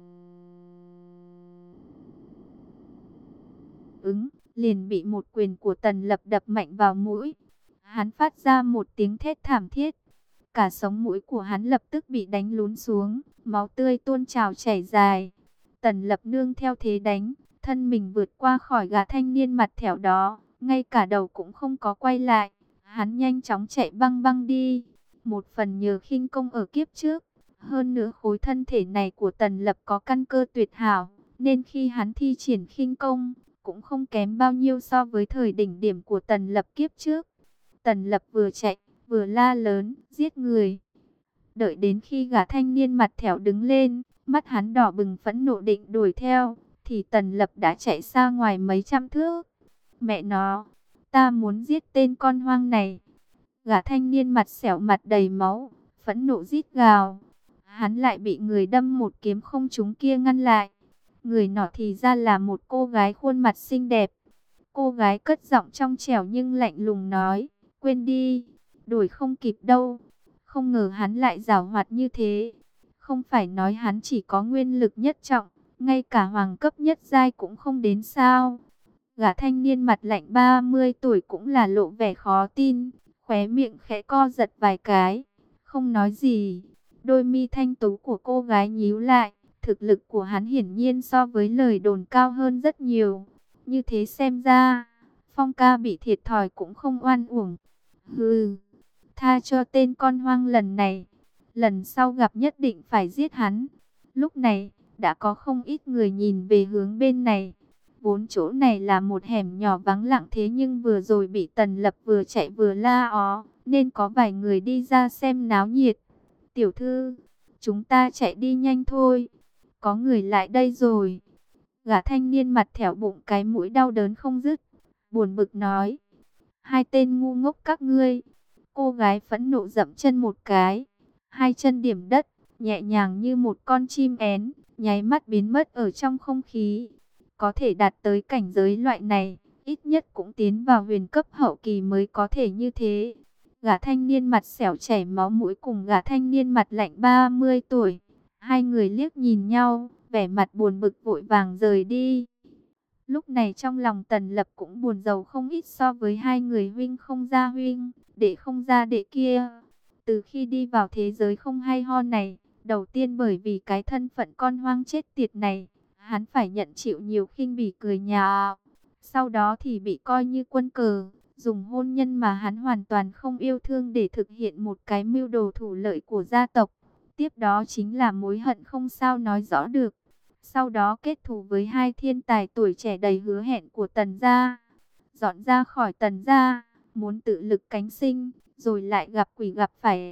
ứng, liền bị một quyền của Tần Lập đập mạnh vào mũi. Hắn phát ra một tiếng thét thảm thiết. Cả sống mũi của hắn lập tức bị đánh lún xuống, máu tươi tuôn trào chảy dài. Tần Lập nương theo thế đánh, thân mình vượt qua khỏi gã thanh niên mặt thẻo đó, ngay cả đầu cũng không có quay lại. Hắn nhanh chóng chạy băng băng đi, một phần nhờ khinh công ở kiếp trước. Hơn nữa khối thân thể này của Tần Lập có căn cơ tuyệt hảo, nên khi hắn thi triển khinh công, cũng không kém bao nhiêu so với thời đỉnh điểm của Tần Lập kiếp trước. Tần Lập vừa chạy, vừa la lớn, giết người. Đợi đến khi gã thanh niên mặt thẻo đứng lên, mắt hắn đỏ bừng phẫn nộ định đuổi theo, thì Tần Lập đã chạy xa ngoài mấy trăm thước. Mẹ nó, ta muốn giết tên con hoang này. Gã thanh niên mặt sẹo mặt đầy máu, phẫn nộ rít gào. Hắn lại bị người đâm một kiếm không trúng kia ngăn lại. Người nọ thì ra là một cô gái khuôn mặt xinh đẹp. Cô gái cất giọng trong trẻo nhưng lạnh lùng nói, quên đi, đuổi không kịp đâu. Không ngờ hắn lại giảo hoạt như thế. Không phải nói hắn chỉ có nguyên lực nhất trọng, ngay cả hoàng cấp nhất giai cũng không đến sao. Gã thanh niên mặt lạnh ba mươi tuổi cũng là lộ vẻ khó tin, khóe miệng khẽ co giật vài cái, không nói gì. Đôi mi thanh tú của cô gái nhíu lại, thực lực của hắn hiển nhiên so với lời đồn cao hơn rất nhiều. Như thế xem ra, Phong ca bị thiệt thòi cũng không oan uổng. Hừ, tha cho tên con hoang lần này, lần sau gặp nhất định phải giết hắn. Lúc này, đã có không ít người nhìn về hướng bên này. Vốn chỗ này là một hẻm nhỏ vắng lặng, thế nhưng vừa rồi bị Tần Lập vừa chạy vừa la ó, nên có vài người đi ra xem náo nhiệt. Tiểu thư, chúng ta chạy đi nhanh thôi, có người lại đây rồi. Gã thanh niên mặt thẻo bụng cái mũi đau đớn không dứt, buồn bực nói, hai tên ngu ngốc các ngươi. Cô gái phẫn nộ dậm chân một cái, hai chân điểm đất, nhẹ nhàng như một con chim én, nháy mắt biến mất ở trong không khí. Có thể đạt tới cảnh giới loại này, ít nhất cũng tiến vào huyền cấp hậu kỳ mới có thể như thế. Gã thanh niên mặt sẹo chảy máu mũi cùng gã thanh niên mặt lạnh ba mươi tuổi. Hai người liếc nhìn nhau, vẻ mặt buồn bực vội vàng rời đi. Lúc này trong lòng Tần Lập cũng buồn rầu không ít so với hai người huynh không ra huynh, đệ không ra đệ kia. Từ khi đi vào thế giới không hay ho này, đầu tiên bởi vì cái thân phận con hoang chết tiệt này, hắn phải nhận chịu nhiều khinh bỉ cười nhạo. Sau đó thì bị coi như quân cờ, dùng hôn nhân mà hắn hoàn toàn không yêu thương để thực hiện một cái mưu đồ thủ lợi của gia tộc. Tiếp đó chính là mối hận không sao nói rõ được. Sau đó kết thù với hai thiên tài tuổi trẻ đầy hứa hẹn của Tần gia. Dọn ra khỏi Tần gia, muốn tự lực cánh sinh, rồi lại gặp quỷ gặp phải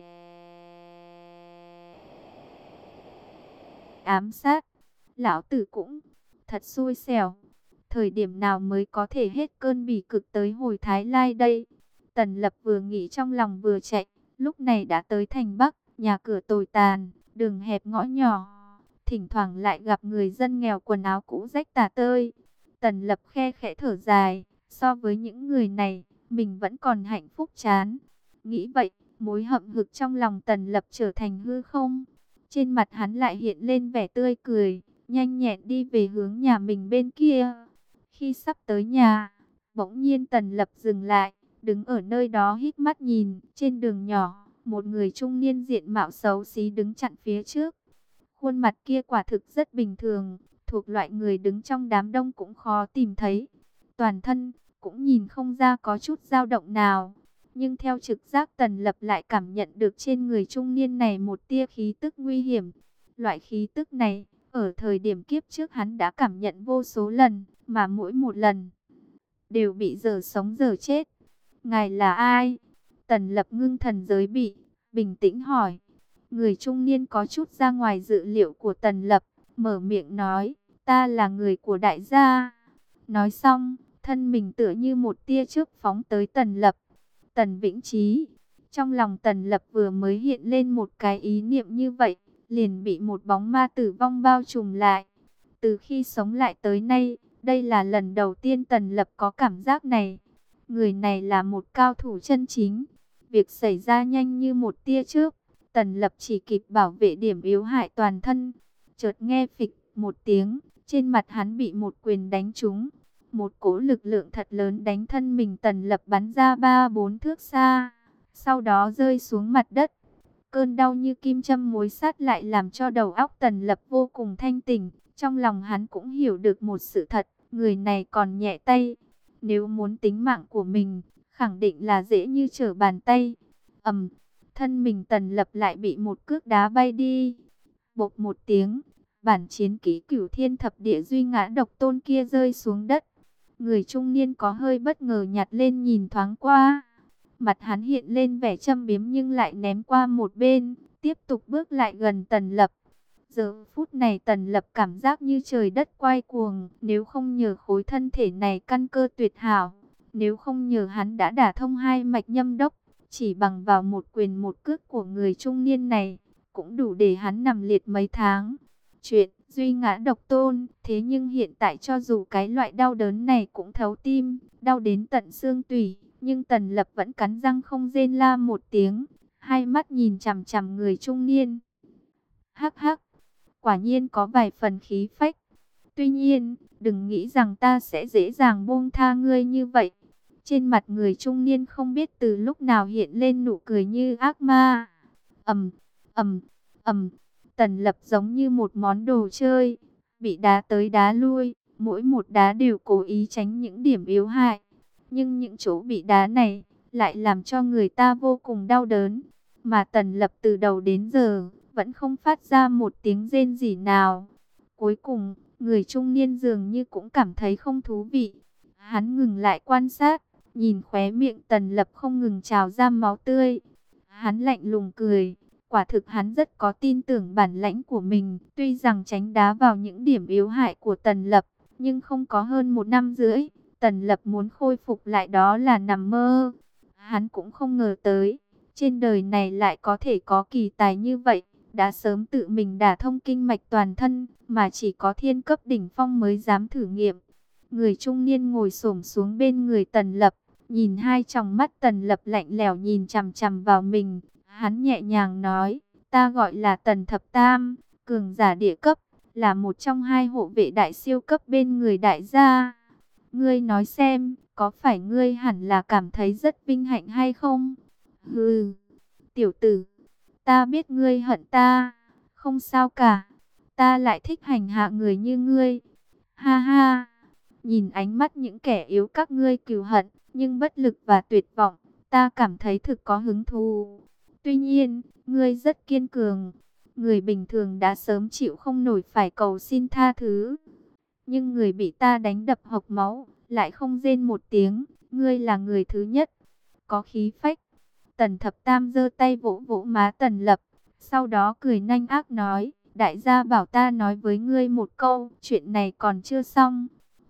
ám sát. Lão tử cũng thật xui xẻo. thời điểm nào mới có thể hết cơn bỉ cực tới hồi Thái Lai đây? Tần Lập vừa nghĩ trong lòng vừa chạy, lúc này đã tới thành Bắc, nhà cửa tồi tàn, đường hẹp ngõ nhỏ, thỉnh thoảng lại gặp người dân nghèo quần áo cũ rách tả tơi. Tần Lập khe khẽ thở dài, so với những người này, mình vẫn còn hạnh phúc chán. Nghĩ vậy, mối hậm hực trong lòng Tần Lập trở thành hư không. Trên mặt hắn lại hiện lên vẻ tươi cười, nhanh nhẹn đi về hướng nhà mình bên kia. Khi sắp tới nhà, bỗng nhiên Tần Lập dừng lại, đứng ở nơi đó hít mắt nhìn. Trên đường nhỏ, một người trung niên diện mạo xấu xí đứng chặn phía trước. Khuôn mặt kia quả thực rất bình thường, thuộc loại người đứng trong đám đông cũng khó tìm thấy. Toàn thân cũng nhìn không ra có chút dao động nào. Nhưng theo trực giác Tần Lập lại cảm nhận được trên người trung niên này một tia khí tức nguy hiểm. Loại khí tức này, ở thời điểm kiếp trước hắn đã cảm nhận vô số lần, mà mỗi một lần đều bị dở sống dở chết. Ngài là ai? Tần Lập ngưng thần giới bị, bình tĩnh hỏi. Người trung niên có chút ra ngoài dự liệu của Tần Lập, mở miệng nói, ta là người của đại gia. Nói xong, thân mình tựa như một tia chớp phóng tới Tần Lập. Tần Vĩnh Chí, trong lòng Tần Lập vừa mới hiện lên một cái ý niệm như vậy, liền bị một bóng ma tử vong bao trùm lại. Từ khi sống lại tới nay, đây là lần đầu tiên Tần Lập có cảm giác này. Người này là một cao thủ chân chính. Việc xảy ra nhanh như một tia chớp, Tần Lập chỉ kịp bảo vệ điểm yếu hại toàn thân. Chợt nghe phịch một tiếng, trên mặt hắn bị một quyền đánh trúng. Một cỗ lực lượng thật lớn đánh thân mình Tần Lập bắn ra ba bốn thước xa, sau đó rơi xuống mặt đất. Cơn đau như kim châm mối sát lại làm cho đầu óc Tần Lập vô cùng thanh tỉnh. Trong lòng hắn cũng hiểu được một sự thật, người này còn nhẹ tay. Nếu muốn tính mạng của mình, khẳng định là dễ như trở bàn tay. Ầm, thân mình Tần Lập lại bị một cước đá bay đi. Bộp một tiếng, bản chiến ký Cửu Thiên Thập Địa Duy Ngã Độc Tôn kia rơi xuống đất. Người trung niên có hơi bất ngờ nhặt lên nhìn thoáng qua. Mặt hắn hiện lên vẻ châm biếm nhưng lại ném qua một bên, tiếp tục bước lại gần Tần Lập. Giờ phút này Tần Lập cảm giác như trời đất quay cuồng, nếu không nhờ khối thân thể này căn cơ tuyệt hảo, nếu không nhờ hắn đã đả thông hai mạch nhâm đốc, chỉ bằng vào một quyền một cước của người trung niên này, cũng đủ để hắn nằm liệt mấy tháng. Chuyện Duy Ngã Độc Tôn, thế nhưng hiện tại cho dù cái loại đau đớn này cũng thấu tim, đau đến tận xương tủy, nhưng Tần Lập vẫn cắn răng không rên la một tiếng, hai mắt nhìn chằm chằm người trung niên. Hắc hắc, quả nhiên có vài phần khí phách. Tuy nhiên, đừng nghĩ rằng ta sẽ dễ dàng buông tha ngươi như vậy. Trên mặt người trung niên không biết từ lúc nào hiện lên nụ cười như ác ma. Ầm, ầm, ầm. Tần Lập giống như một món đồ chơi, bị đá tới đá lui, mỗi một đá đều cố ý tránh những điểm yếu hại. Nhưng những chỗ bị đá này lại làm cho người ta vô cùng đau đớn. Mà Tần Lập từ đầu đến giờ vẫn không phát ra một tiếng rên rỉ nào. Cuối cùng, người trung niên dường như cũng cảm thấy không thú vị. Hắn ngừng lại quan sát, nhìn khóe miệng Tần Lập không ngừng trào ra máu tươi. Hắn lạnh lùng cười. Quả thực hắn rất có tin tưởng bản lãnh của mình. Tuy rằng tránh đá vào những điểm yếu hại của Tần Lập, nhưng không có hơn một năm rưỡi, Tần Lập muốn khôi phục lại đó là nằm mơ. Hắn cũng không ngờ tới, trên đời này lại có thể có kỳ tài như vậy. Đã sớm tự mình đả thông kinh mạch toàn thân, mà chỉ có thiên cấp đỉnh phong mới dám thử nghiệm. Người trung niên ngồi xổm xuống bên người Tần Lập, nhìn hai tròng mắt Tần Lập lạnh lẽo nhìn chằm chằm vào mình. Hắn nhẹ nhàng nói, ta gọi là Tần Thập Tam, cường giả địa cấp, là một trong hai hộ vệ đại siêu cấp bên người đại gia. Ngươi nói xem, có phải ngươi hẳn là cảm thấy rất vinh hạnh hay không? Hừ, tiểu tử, ta biết ngươi hận ta, không sao cả, ta lại thích hành hạ người như ngươi. Ha ha, nhìn ánh mắt những kẻ yếu các ngươi cừu hận, nhưng bất lực và tuyệt vọng, ta cảm thấy thực có hứng thú. Tuy nhiên, ngươi rất kiên cường. Người bình thường đã sớm chịu không nổi phải cầu xin tha thứ. Nhưng người bị ta đánh đập hộc máu, lại không rên một tiếng. Ngươi là người thứ nhất. Có khí phách. Tần Thập Tam giơ tay vỗ vỗ má Tần Lập. Sau đó cười nhanh ác nói. Đại gia bảo ta nói với ngươi một câu. Chuyện này còn chưa xong.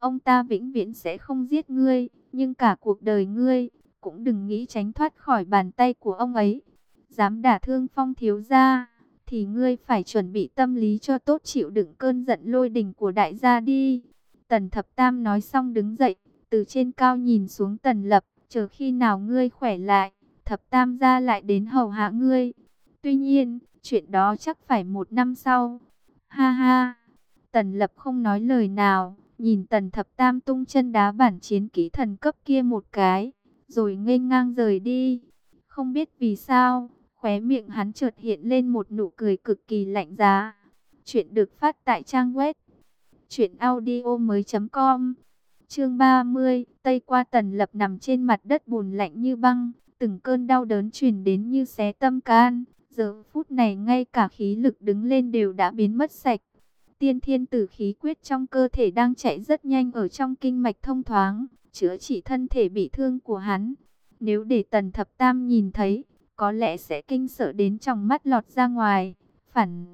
ông ta vĩnh viễn sẽ không giết ngươi, nhưng cả cuộc đời ngươi cũng đừng nghĩ tránh thoát khỏi bàn tay của ông ấy. Dám đả thương Phong thiếu gia, thì ngươi phải chuẩn bị tâm lý cho tốt, chịu đựng cơn giận lôi đình của đại gia đi. Tần Thập Tam nói xong đứng dậy, từ trên cao nhìn xuống Tần Lập, chờ khi nào ngươi khỏe lại, Thập Tam gia lại đến hầu hạ ngươi. Tuy nhiên, chuyện đó chắc phải một năm sau. Ha ha, Tần Lập không nói lời nào, nhìn Tần Thập Tam tung chân đá bản chiến kỹ thần cấp kia một cái, rồi nghênh ngang rời đi. Không biết vì sao, khóe miệng hắn chợt hiện lên một nụ cười cực kỳ lạnh giá. Chuyện được phát tại trang web truyện audio mới.com. Chương ba mươi, Tây qua. Tần Lập nằm trên mặt đất bùn lạnh như băng, từng cơn đau đớn truyền đến như xé tâm can. Giờ phút này ngay cả khí lực đứng lên đều đã biến mất sạch. Tiên thiên tử khí quyết trong cơ thể đang chạy rất nhanh ở trong kinh mạch thông thoáng, chữa trị thân thể bị thương của hắn. Nếu để Tần Thập Tam nhìn thấy, có lẽ sẽ kinh sợ đến tròng mắt lọt ra ngoài. Phản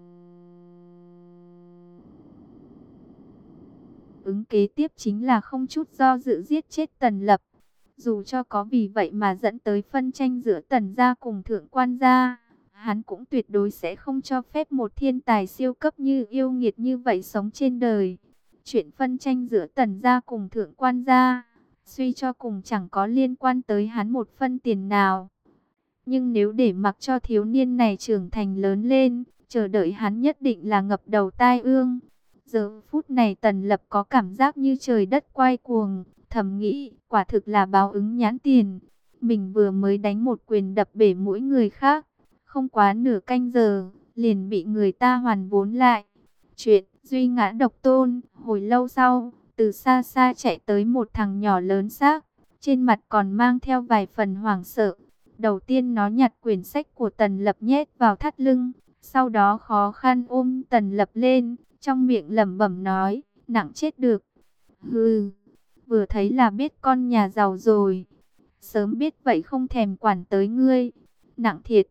ứng kế tiếp chính là không chút do dự giết chết Tần Lập. Dù cho có vì vậy mà dẫn tới phân tranh giữa Tần gia cùng Thượng Quan gia, hắn cũng tuyệt đối sẽ không cho phép một thiên tài siêu cấp như yêu nghiệt như vậy sống trên đời. Chuyện phân tranh giữa Tần gia cùng Thượng Quan gia, suy cho cùng chẳng có liên quan tới hắn một phân tiền nào. Nhưng nếu để mặc cho thiếu niên này trưởng thành lớn lên, chờ đợi hắn nhất định là ngập đầu tai ương. Giờ phút này Tần Lập có cảm giác như trời đất quay cuồng, thầm nghĩ, quả thực là báo ứng nhãn tiền. Mình vừa mới đánh một quyền đập bể mũi người khác, không quá nửa canh giờ, liền bị người ta hoàn vốn lại. Chuyện Duy Ngã Độc Tôn. Hồi lâu sau, từ xa xa chạy tới một thằng nhỏ lớn xác, trên mặt còn mang theo vài phần hoảng sợ. Đầu tiên nó nhặt quyển sách của Tần Lập nhét vào thắt lưng, sau đó khó khăn ôm Tần Lập lên, trong miệng lẩm bẩm nói, nặng chết được. Hừ, vừa thấy là biết con nhà giàu rồi. Sớm biết vậy không thèm quản tới ngươi. Nặng thiệt.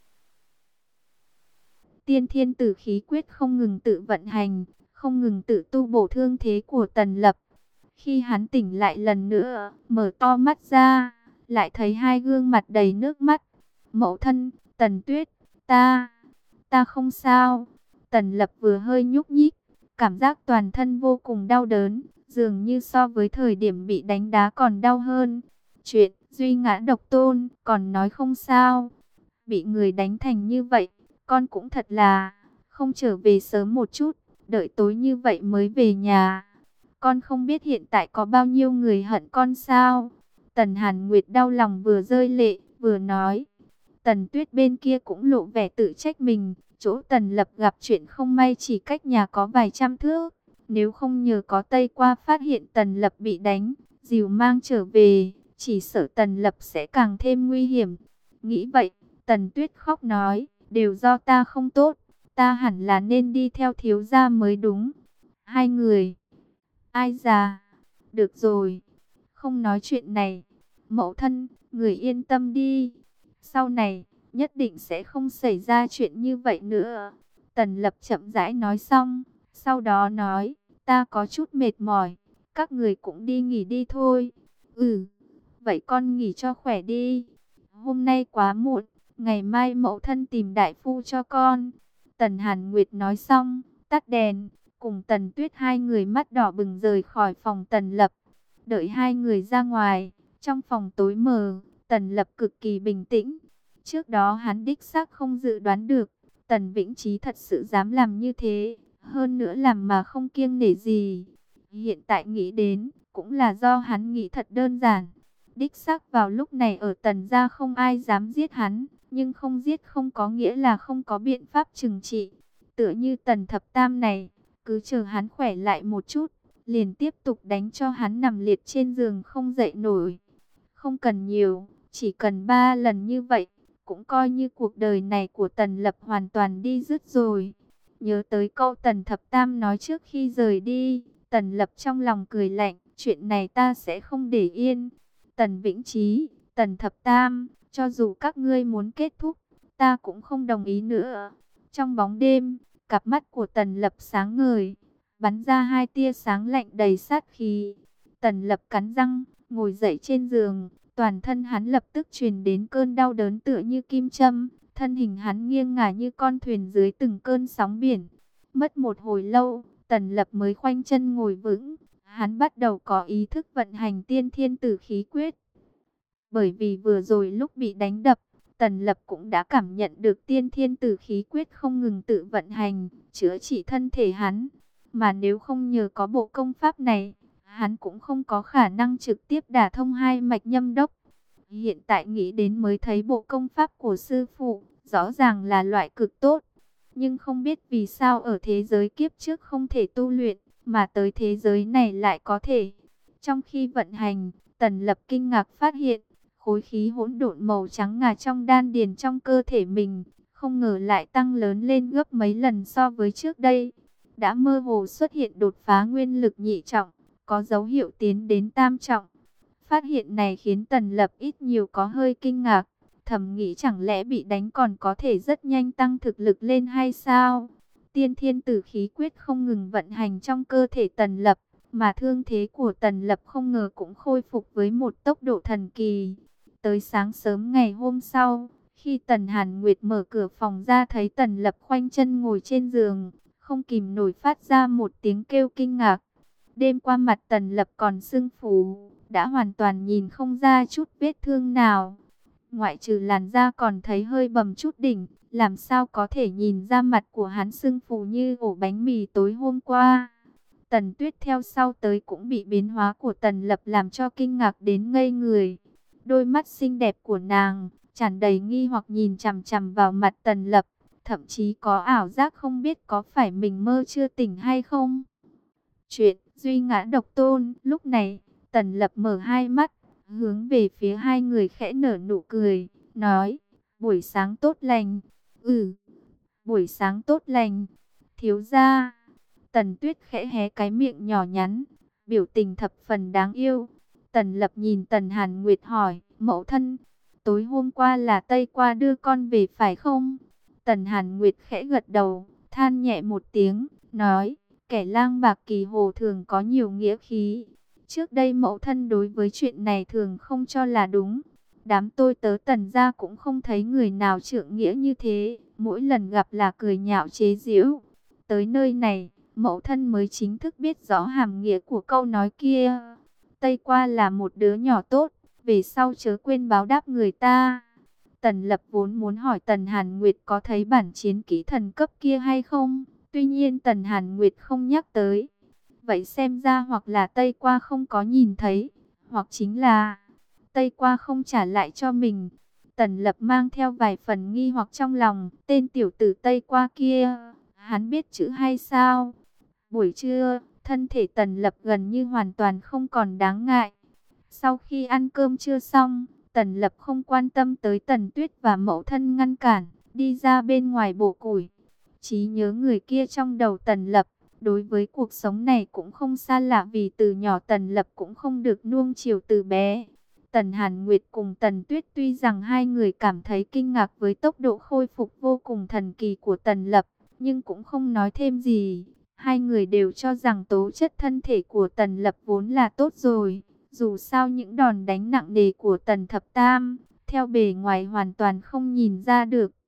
Tiên thiên tử khí quyết không ngừng tự vận hành, không ngừng tự tu bổ thương thế của Tần Lập. Khi hắn tỉnh lại lần nữa, mở to mắt ra, lại thấy hai gương mặt đầy nước mắt. Mẫu thân, Tần Tuyết, ta, ta không sao. Tần Lập vừa hơi nhúc nhích, cảm giác toàn thân vô cùng đau đớn, dường như so với thời điểm bị đánh đá còn đau hơn. Chuyện Duy Ngã Độc Tôn, còn nói không sao. Bị người đánh thành như vậy, con cũng thật là không trở về sớm một chút, đợi tối như vậy mới về nhà. Con không biết hiện tại có bao nhiêu người hận con sao? Tần Hàn Nguyệt đau lòng vừa rơi lệ, vừa nói. Tần Tuyết bên kia cũng lộ vẻ tự trách mình, chỗ Tần Lập gặp chuyện không may chỉ cách nhà có vài trăm thước. Nếu không nhờ có Tây qua phát hiện Tần Lập bị đánh, dìu mang trở về, chỉ sợ Tần Lập sẽ càng thêm nguy hiểm. Nghĩ vậy, Tần Tuyết khóc nói, đều do ta không tốt, ta hẳn là nên đi theo thiếu gia mới đúng. Hai người, ai già, được rồi, không nói chuyện này. Mẫu thân, người yên tâm đi, sau này nhất định sẽ không xảy ra chuyện như vậy nữa. Tần Lập chậm rãi nói xong, sau đó nói, ta có chút mệt mỏi, các người cũng đi nghỉ đi thôi. Ừ, vậy con nghỉ cho khỏe đi. Hôm nay quá muộn, ngày mai mẫu thân tìm đại phu cho con. Tần Hàn Nguyệt nói xong, tắt đèn, cùng Tần Tuyết hai người mắt đỏ bừng rời khỏi phòng Tần Lập. Đợi hai người ra ngoài, trong phòng tối mờ, Tần Lập cực kỳ bình tĩnh. Trước đó hắn đích xác không dự đoán được, Tần Vĩnh Chí thật sự dám làm như thế, hơn nữa làm mà không kiêng nể gì. Hiện tại nghĩ đến, cũng là do hắn nghĩ thật đơn giản. Đích xác vào lúc này ở Tần gia không ai dám giết hắn, nhưng không giết không có nghĩa là không có biện pháp trừng trị. Tựa như Tần Thập Tam này, cứ chờ hắn khỏe lại một chút, liền tiếp tục đánh cho hắn nằm liệt trên giường không dậy nổi. Không cần nhiều, chỉ cần ba lần như vậy, cũng coi như cuộc đời này của Tần Lập hoàn toàn đi dứt rồi. Nhớ tới câu Tần Thập Tam nói trước khi rời đi, Tần Lập trong lòng cười lạnh, chuyện này ta sẽ không để yên. Tần Vĩnh Chí, Tần Thập Tam, cho dù các ngươi muốn kết thúc, ta cũng không đồng ý nữa. Trong bóng đêm, cặp mắt của Tần Lập sáng ngời, bắn ra hai tia sáng lạnh đầy sát khí. Tần Lập cắn răng, ngồi dậy trên giường, toàn thân hắn lập tức truyền đến cơn đau đớn tựa như kim châm, thân hình hắn nghiêng ngả như con thuyền dưới từng cơn sóng biển. Mất một hồi lâu, Tần Lập mới khoanh chân ngồi vững, hắn bắt đầu có ý thức vận hành tiên thiên tử khí quyết. Bởi vì vừa rồi lúc bị đánh đập, Tần Lập cũng đã cảm nhận được tiên thiên tử khí quyết không ngừng tự vận hành, chữa trị thân thể hắn. Mà nếu không nhờ có bộ công pháp này, hắn cũng không có khả năng trực tiếp đả thông hai mạch nhâm đốc. Hiện tại nghĩ đến mới thấy bộ công pháp của sư phụ, rõ ràng là loại cực tốt. Nhưng không biết vì sao ở thế giới kiếp trước không thể tu luyện, mà tới thế giới này lại có thể. Trong khi vận hành, Tần Lập kinh ngạc phát hiện, khối khí hỗn độn màu trắng ngà trong đan điền trong cơ thể mình, không ngờ lại tăng lớn lên gấp mấy lần so với trước đây. Đã mơ hồ xuất hiện đột phá nguyên lực nhị trọng, có dấu hiệu tiến đến tam trọng. Phát hiện này khiến Tần Lập ít nhiều có hơi kinh ngạc, thầm nghĩ chẳng lẽ bị đánh còn có thể rất nhanh tăng thực lực lên hay sao? Tiên thiên tử khí quyết không ngừng vận hành trong cơ thể Tần Lập, mà thương thế của Tần Lập không ngờ cũng khôi phục với một tốc độ thần kỳ. Tới sáng sớm ngày hôm sau, khi Tần Hàn Nguyệt mở cửa phòng ra thấy Tần Lập khoanh chân ngồi trên giường, không kìm nổi phát ra một tiếng kêu kinh ngạc. Đêm qua mặt Tần Lập còn sưng phù, đã hoàn toàn nhìn không ra chút vết thương nào. Ngoại trừ làn da còn thấy hơi bầm chút đỉnh, làm sao có thể nhìn ra mặt của hắn sưng phù như ổ bánh mì tối hôm qua. Tần Tuyết theo sau tới cũng bị biến hóa của Tần Lập làm cho kinh ngạc đến ngây người. Đôi mắt xinh đẹp của nàng tràn đầy nghi hoặc nhìn chằm chằm vào mặt Tần Lập, thậm chí có ảo giác không biết có phải mình mơ chưa tỉnh hay không. Chuyện Duy Ngã Độc Tôn. Lúc này, Tần Lập mở hai mắt, hướng về phía hai người khẽ nở nụ cười, nói: buổi sáng tốt lành. Ừ, buổi sáng tốt lành. Thiếu gia. Tần Tuyết khẽ hé cái miệng nhỏ nhắn, biểu tình thập phần đáng yêu. Tần Lập nhìn Tần Hàn Nguyệt hỏi: mẫu thân, tối hôm qua là Tây Qua đưa con về phải không? Tần Hàn Nguyệt khẽ gật đầu, than nhẹ một tiếng, nói: kẻ lang bạc kỳ hồ thường có nhiều nghĩa khí. Trước đây mẫu thân đối với chuyện này thường không cho là đúng. Đám tôi tớ Tần gia cũng không thấy người nào trượng nghĩa như thế, mỗi lần gặp là cười nhạo chế giễu. Tới nơi này, mẫu thân mới chính thức biết rõ hàm nghĩa của câu nói kia. Tây Qua là một đứa nhỏ tốt, về sau chớ quên báo đáp người ta. Tần Lập vốn muốn hỏi Tần Hàn Nguyệt có thấy bản chiến kỹ thần cấp kia hay không, tuy nhiên Tần Hàn Nguyệt không nhắc tới. Vậy xem ra hoặc là Tây Qua không có nhìn thấy, hoặc chính là Tây Qua không trả lại cho mình. Tần Lập mang theo vài phần nghi hoặc trong lòng, tên tiểu tử Tây Qua kia, hắn biết chữ hay sao? Buổi trưa, thân thể Tần Lập gần như hoàn toàn không còn đáng ngại. Sau khi ăn cơm trưa xong, Tần Lập không quan tâm tới Tần Tuyết và mẫu thân ngăn cản, đi ra bên ngoài bổ củi. Trí nhớ người kia trong đầu Tần Lập, đối với cuộc sống này cũng không xa lạ vì từ nhỏ Tần Lập cũng không được nuông chiều từ bé. Tần Hàn Nguyệt cùng Tần Tuyết tuy rằng hai người cảm thấy kinh ngạc với tốc độ khôi phục vô cùng thần kỳ của Tần Lập, nhưng cũng không nói thêm gì. Hai người đều cho rằng tố chất thân thể của Tần Lập vốn là tốt rồi. Dù sao những đòn đánh nặng nề của Tần Thập Tam, theo bề ngoài hoàn toàn không nhìn ra được.